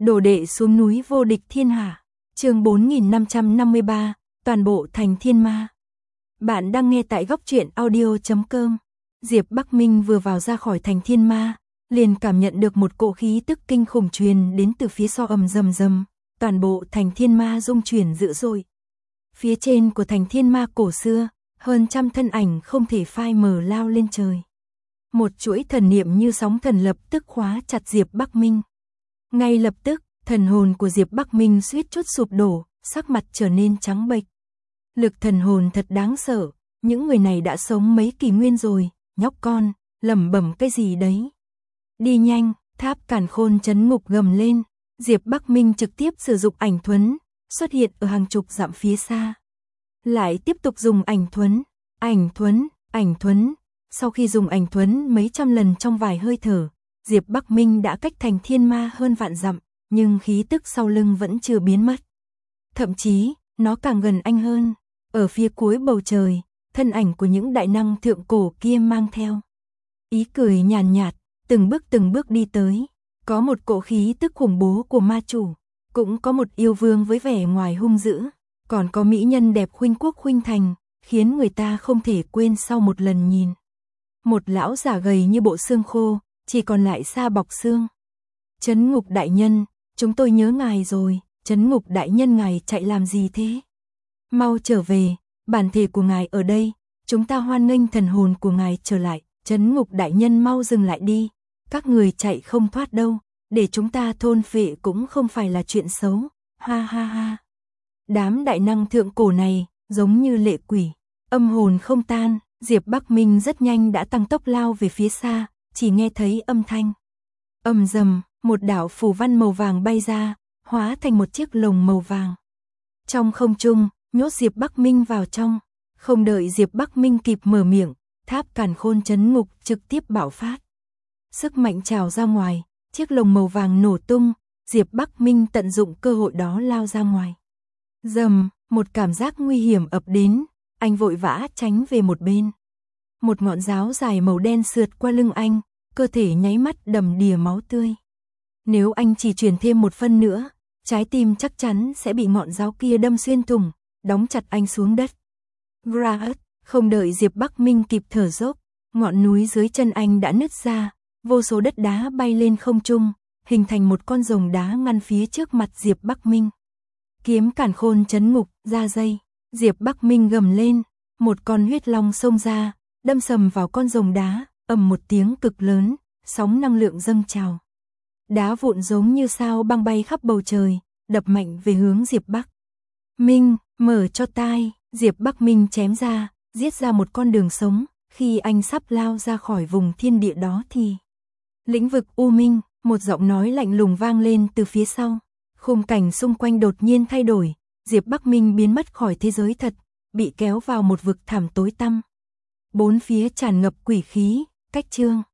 Đồ đệ xuống núi vô địch thiên hạ. Chương 4553, toàn bộ thành thiên ma. Bạn đang nghe tại góc truyện audio.com. Diệp Bắc Minh vừa vào ra khỏi thành thiên ma, liền cảm nhận được một cỗ khí tức kinh khủng truyền đến từ phía sau, ầm rầm rầm, toàn bộ thành thiên ma rung chuyển dữ dội. Phía trên của thành thiên ma cổ xưa, hơn trăm thân ảnh không thể phai mờ lao lên trời. Một chuỗi thần niệm như sóng thần lập tức khóa chặt Diệp Bắc Minh. Ngay lập tức, thần hồn của Diệp Bắc Minh suýt chút sụp đổ, sắc mặt trở nên trắng bệch. Lực thần hồn thật đáng sợ, những người này đã sống mấy kỷ nguyên rồi, nhóc con, lẩm bẩm cái gì đấy. Đi nhanh, tháp càn khôn trấn ngục gầm lên, Diệp Bắc Minh trực tiếp sử dụng ảnh thuẫn, xuất hiện ở hàng chục dặm phía xa. Lại tiếp tục dùng ảnh thuẫn. Sau khi dùng ảnh thuẫn mấy trăm lần trong vài hơi thở, Diệp Bắc Minh đã cách thành thiên ma hơn vạn dặm, nhưng khí tức sau lưng vẫn chưa biến mất. Thậm chí, nó càng gần anh hơn. Ở phía cuối bầu trời, thân ảnh của những đại năng thượng cổ kia mang theo ý cười nhàn nhạt, từng bước đi tới. Có một cỗ khí tức khủng bố của ma chủ, cũng có một yêu vương với vẻ ngoài hung dữ, còn có mỹ nhân đẹp khuynh quốc khuynh thành, khiến người ta không thể quên sau một lần nhìn. Một lão giả gầy như bộ xương khô, chỉ còn lại da bọc xương. Trấn Ngục đại nhân, chúng tôi nhớ ngài rồi. Trấn Ngục đại nhân, ngài chạy làm gì thế? Mau trở về, bản thể của ngài ở đây, chúng ta hoan nghênh thần hồn của ngài trở lại. Trấn Ngục đại nhân, mau dừng lại đi, các người chạy không thoát đâu, để chúng ta thôn phệ cũng không phải là chuyện xấu. Ha ha ha. Đám đại năng thượng cổ này giống như lệ quỷ, âm hồn không tan. Diệp Bắc Minh rất nhanh đã tăng tốc lao về phía xa, chỉ nghe thấy âm thanh ầm rầm, một đạo phù văn màu vàng bay ra, hóa thành một chiếc lồng màu vàng. Trong không trung, nhốt Diệp Bắc Minh vào trong. Không đợi Diệp Bắc Minh kịp mở miệng, tháp càn khôn trấn ngục trực tiếp bạo phát. Sức mạnh trào ra ngoài, chiếc lồng màu vàng nổ tung, Diệp Bắc Minh tận dụng cơ hội đó lao ra ngoài. Rầm, một cảm giác nguy hiểm ập đến, anh vội vã tránh về một bên. Một ngọn giáo dài màu đen sượt qua lưng anh, cơ thể nháy mắt đầm đìa máu tươi. Nếu anh chỉ chuyển thêm một phân nữa, trái tim chắc chắn sẽ bị ngọn giáo kia đâm xuyên thủng, đóng chặt anh xuống đất. Graat, không đợi Diệp Bắc Minh kịp thở dốc, ngọn núi dưới chân anh đã nứt ra, vô số đất đá bay lên không trung, hình thành một con rồng đá ngăn phía trước mặt Diệp Bắc Minh. Kiếm càn khôn trấn ngục, ra dây, Diệp Bắc Minh gầm lên, một con huyết long xông ra, đâm sầm vào con rồng đá, ầm một tiếng cực lớn, sóng năng lượng dâng trào. Đá vụn giống như sao băng bay khắp bầu trời, đập mạnh về hướng Diệp Bắc Minh. Mở cho tai, Diệp Bắc Minh chém ra, giết ra một con đường sống. Khi anh sắp lao ra khỏi vùng thiên địa đó thì lĩnh vực U Minh, một giọng nói lạnh lùng vang lên từ phía sau. Khung cảnh xung quanh đột nhiên thay đổi, Diệp Bắc Minh biến mất khỏi thế giới thật, bị kéo vào một vực thẳm tối tăm. Bốn phía tràn ngập quỷ khí. Cách chương